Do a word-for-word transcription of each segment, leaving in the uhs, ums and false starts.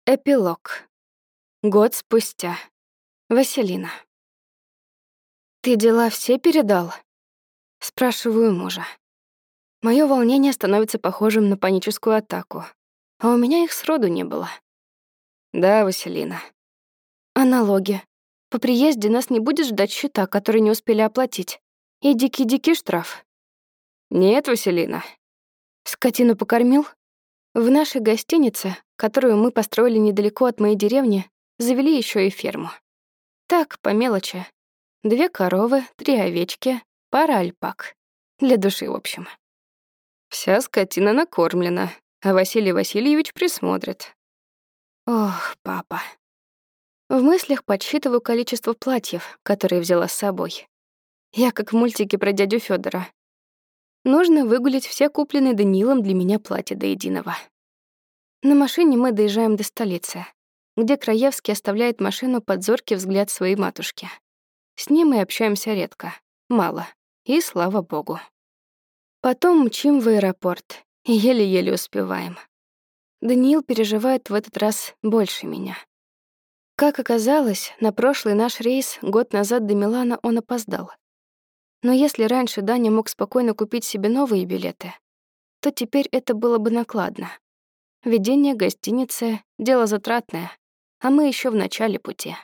Эпилог. Год спустя. Василина. «Ты дела все передал?» Спрашиваю мужа. Моё волнение становится похожим на паническую атаку, а у меня их сроду не было. «Да, Василина». «А налоги? По приезде нас не будет ждать счета, которые не успели оплатить, и дикий-дикий штраф?» «Нет, Василина». «Скотину покормил?» В нашей гостинице, которую мы построили недалеко от моей деревни, завели ещё и ферму. Так, по мелочи. Две коровы, три овечки, пара альпак. Для души, в общем. Вся скотина накормлена, а Василий Васильевич присмотрит. Ох, папа. В мыслях подсчитываю количество платьев, которые взяла с собой. Я как в мультике про дядю Фёдора. Нужно выгулить все купленные Даниилом для меня платья до единого. На машине мы доезжаем до столицы, где Краевский оставляет машину под зоркий взгляд своей матушки. С ним мы общаемся редко, мало, и слава богу. Потом мчим в аэропорт, и еле-еле успеваем. Даниил переживает в этот раз больше меня. Как оказалось, на прошлый наш рейс год назад до Милана он опоздал. Но если раньше Даня мог спокойно купить себе новые билеты, то теперь это было бы накладно. Ведение гостиницы — дело затратное, а мы еще в начале пути.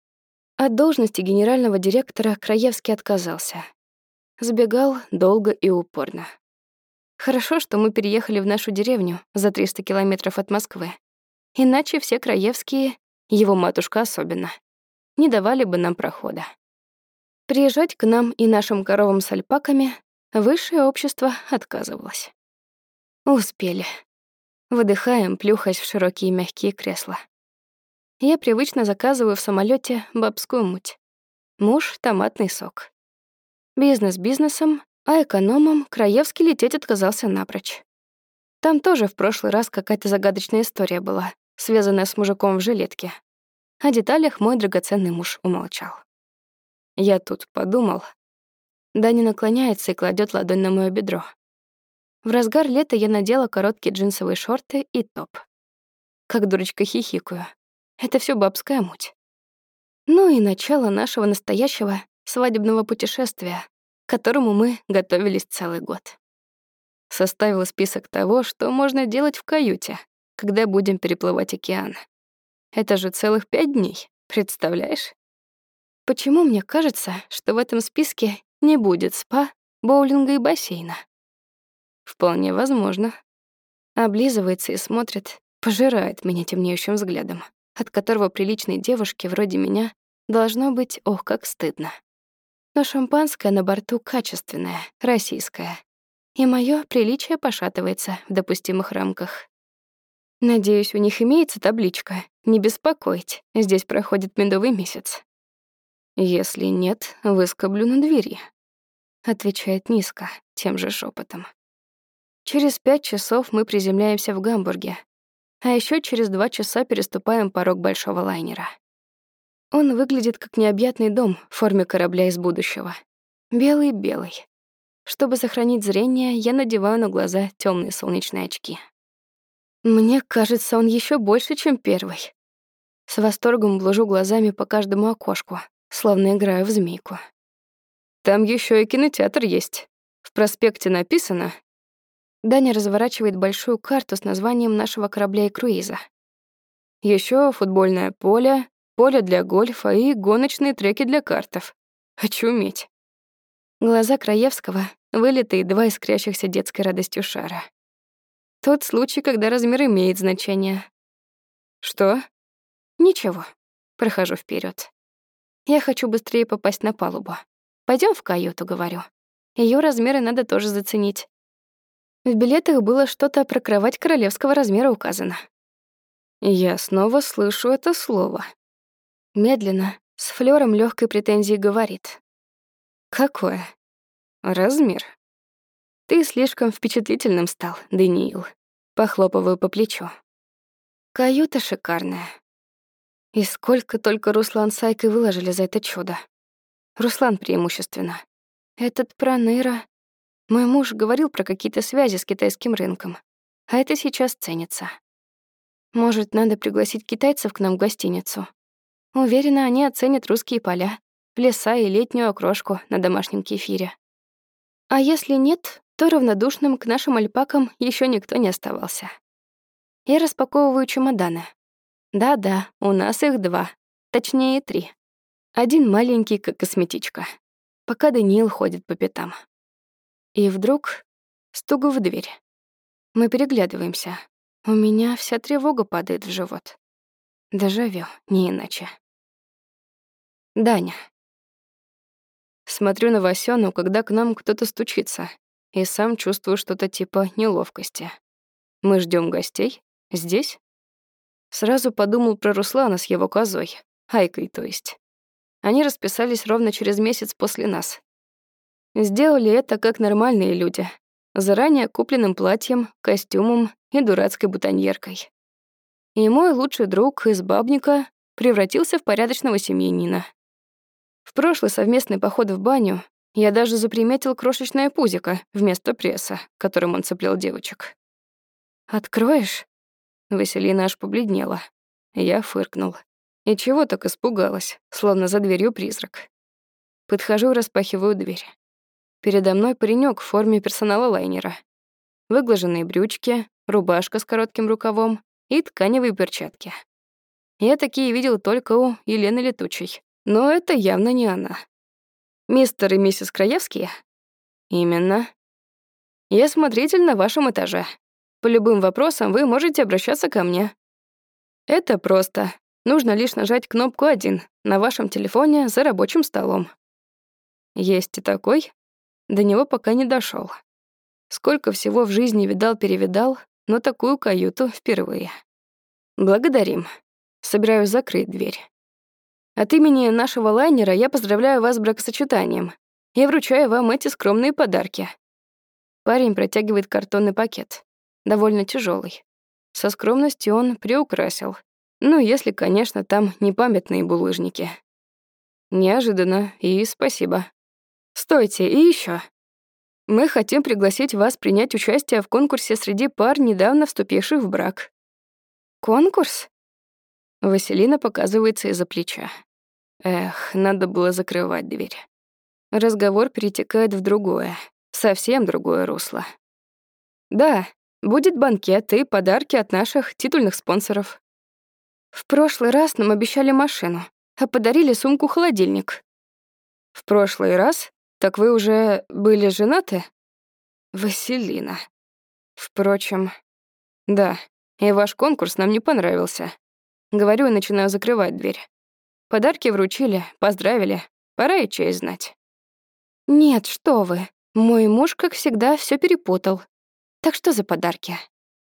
От должности генерального директора Краевский отказался. Сбегал долго и упорно. Хорошо, что мы переехали в нашу деревню за триста километров от Москвы. Иначе все Краевские, его матушка особенно, не давали бы нам прохода. Приезжать к нам и нашим коровам с альпаками высшее общество отказывалось. Успели. Выдыхаем, плюхаясь в широкие мягкие кресла. Я привычно заказываю в самолете бабскую муть. Муж — томатный сок. Бизнес бизнесом, а экономом Краевский лететь отказался напрочь. Там тоже в прошлый раз какая-то загадочная история была, связанная с мужиком в жилетке. О деталях мой драгоценный муж умолчал. Я тут подумал. Даня наклоняется и кладет ладонь на моё бедро. В разгар лета я надела короткие джинсовые шорты и топ. Как дурочка хихикаю. Это всё бабская муть. Ну и начало нашего настоящего свадебного путешествия, к которому мы готовились целый год. Составила список того, что можно делать в каюте, когда будем переплывать океан. Это же целых пять дней, представляешь? Почему мне кажется, что в этом списке не будет спа, боулинга и бассейна? Вполне возможно. Облизывается и смотрит, пожирает меня темнеющим взглядом, от которого приличной девушке вроде меня должно быть ох как стыдно. Но шампанское на борту качественное, российское, и моё приличие пошатывается в допустимых рамках. Надеюсь, у них имеется табличка «Не беспокоить, здесь проходит медовый месяц». «Если нет, выскоблю на двери», — отвечает низко, тем же шепотом. Через пять часов мы приземляемся в Гамбурге, а еще через два часа переступаем порог большого лайнера. Он выглядит как необъятный дом в форме корабля из будущего. Белый-белый. Чтобы сохранить зрение, я надеваю на глаза темные солнечные очки. Мне кажется, он еще больше, чем первый. С восторгом блужу глазами по каждому окошку, словно играю в змейку. Там еще и кинотеатр есть. В проспекте написано. Даня разворачивает большую карту с названием нашего корабля и круиза. Еще футбольное поле, поле для гольфа и гоночные треки для картов. Очуметь. Глаза Краевского вылитые два искрящихся детской радостью шара. Тот случай, когда размер имеет значение. Что? Ничего. Прохожу вперед. Я хочу быстрее попасть на палубу. Пойдем в каюту, говорю. Ее размеры надо тоже заценить. В билетах было что-то про кровать королевского размера указано. Я снова слышу это слово. Медленно, с флёром легкой претензии говорит. Какое? Размер. Ты слишком впечатлительным стал, Даниил. Похлопываю по плечу. Каюта шикарная. И сколько только Руслан с Айкой выложили за это чудо. Руслан преимущественно. Этот проныра. Мой муж говорил про какие-то связи с китайским рынком. А это сейчас ценится. Может, надо пригласить китайцев к нам в гостиницу? Уверена, они оценят русские поля, леса и летнюю окрошку на домашнем кефире. А если нет, то равнодушным к нашим альпакам еще никто не оставался. Я распаковываю чемоданы. Да-да, у нас их два, точнее три. Один маленький, как косметичка, пока Даниил ходит по пятам. И вдруг стук в дверь. Мы переглядываемся. У меня вся тревога падает в живот. Дежавю, не иначе. Даня. Смотрю на Васёну, когда к нам кто-то стучится, и сам чувствую что-то типа неловкости. Мы ждем гостей? Здесь? Сразу подумал про Руслана с его козой, Айкой, то есть. Они расписались ровно через месяц после нас. Сделали это как нормальные люди, заранее купленным платьем, костюмом и дурацкой бутоньеркой. И мой лучший друг из бабника превратился в порядочного семьянина. В прошлый совместный поход в баню я даже заприметил крошечное пузико вместо пресса, которым он цеплял девочек. «Откроешь?» Василина аж побледнела. Я фыркнул. И чего так испугалась, словно за дверью призрак. Подхожу и распахиваю дверь. Передо мной паренёк в форме персонала лайнера. Выглаженные брючки, рубашка с коротким рукавом и тканевые перчатки. Я такие видел только у Елены Летучей, но это явно не она. «Мистер и миссис Краевские?» «Именно. Я смотритель на вашем этаже. По любым вопросам вы можете обращаться ко мне. Это просто. Нужно лишь нажать кнопку один на вашем телефоне за рабочим столом». Есть и такой. До него пока не дошёл. Сколько всего в жизни видал-перевидал, но такую каюту впервые. Благодарим. Собираюсь закрыть дверь. От имени нашего лайнера я поздравляю вас с бракосочетанием и вручаю вам эти скромные подарки. Парень протягивает картонный пакет, довольно тяжелый. Со скромностью он приукрасил. Ну, если, конечно, там не памятные булыжники. Неожиданно и спасибо. Стойте, и еще. Мы хотим пригласить вас принять участие в конкурсе среди пар, недавно вступивших в брак. Конкурс? Василина показывается из-за плеча. Эх, надо было закрывать дверь. Разговор перетекает в другое, совсем другое русло. Да, будет банкет и подарки от наших титульных спонсоров. В прошлый раз нам обещали машину, а подарили сумку-холодильник. В прошлый раз? Так вы уже были женаты? Василина. Впрочем, да, и ваш конкурс нам не понравился. Говорю и начинаю закрывать дверь. Подарки вручили, поздравили. Пора и честь знать. Нет, что вы. Мой муж, как всегда, все перепутал. Так что за подарки?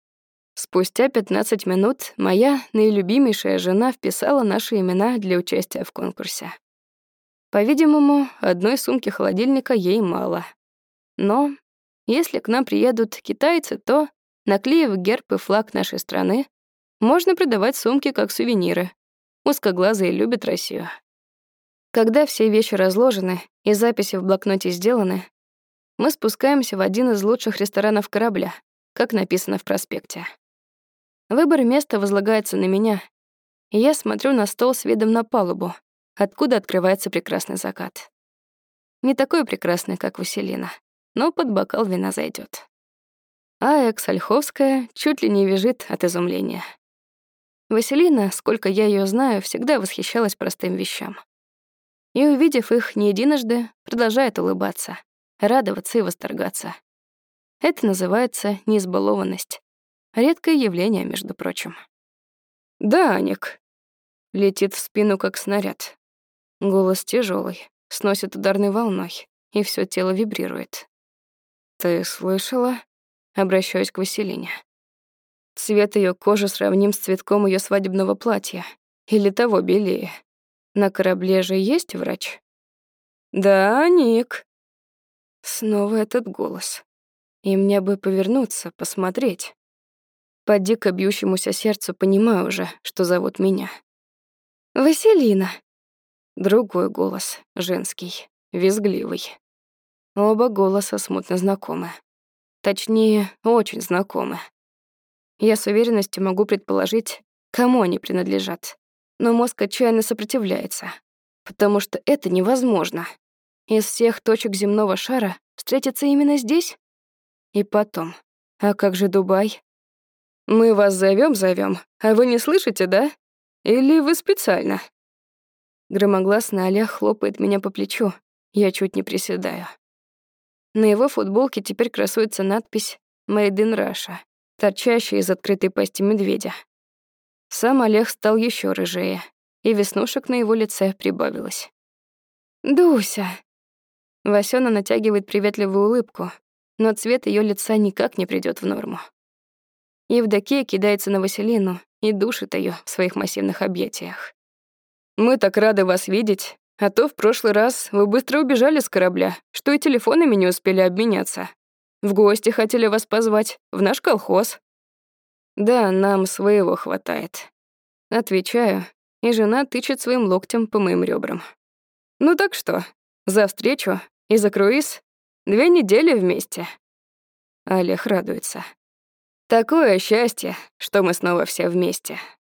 Спустя пятнадцать минут моя наилюбимейшая жена вписала наши имена для участия в конкурсе. По-видимому, одной сумки холодильника ей мало. Но если к нам приедут китайцы, то, наклеив герб и флаг нашей страны, можно продавать сумки как сувениры. Узкоглазые любят Россию. Когда все вещи разложены и записи в блокноте сделаны, мы спускаемся в один из лучших ресторанов корабля, как написано в проспекте. Выбор места возлагается на меня, и я смотрю на стол с видом на палубу, откуда открывается прекрасный закат. Не такой прекрасный, как Василина, но под бокал вина зайдет. А экс-ольховская чуть ли не визжит от изумления. Василина, сколько я ее знаю, всегда восхищалась простым вещам. И, увидев их не единожды, продолжает улыбаться, радоваться и восторгаться. Это называется неизбалованность. Редкое явление, между прочим. «Да, Аник», — летит в спину, как снаряд. Голос тяжелый, сносит ударной волной, и все тело вибрирует. «Ты слышала?» — обращаюсь к Василине. Цвет ее кожи сравним с цветком ее свадебного платья. Или того белее. На корабле же есть врач? Да, Ник. Снова этот голос. И мне бы повернуться, посмотреть. По дико бьющемуся сердцу понимаю уже, что зовут меня. Василина. Другой голос, женский, визгливый. Оба голоса смутно знакомы. Точнее, очень знакомы. Я с уверенностью могу предположить, кому они принадлежат. Но мозг отчаянно сопротивляется, потому что это невозможно. Из всех точек земного шара встретиться именно здесь? И потом, а как же Дубай? Мы вас зовем, зовем, а вы не слышите, да? Или вы специально? Громогласно Олег хлопает меня по плечу. Я чуть не приседаю. На его футболке теперь красуется надпись «Made in Russia», торчащая из открытой пасти медведя. Сам Олег стал еще рыжее, и веснушек на его лице прибавилось. «Дуся!» Васёна натягивает приветливую улыбку, но цвет ее лица никак не придёт в норму. Евдокия кидается на Василину и душит ее в своих массивных объятиях. «Мы так рады вас видеть, а то в прошлый раз вы быстро убежали с корабля, что и телефонами не успели обменяться. В гости хотели вас позвать, в наш колхоз». «Да, нам своего хватает». Отвечаю, и жена тычет своим локтем по моим ребрам. «Ну так что, за встречу и за круиз? Две недели вместе». Олег радуется. «Такое счастье, что мы снова все вместе».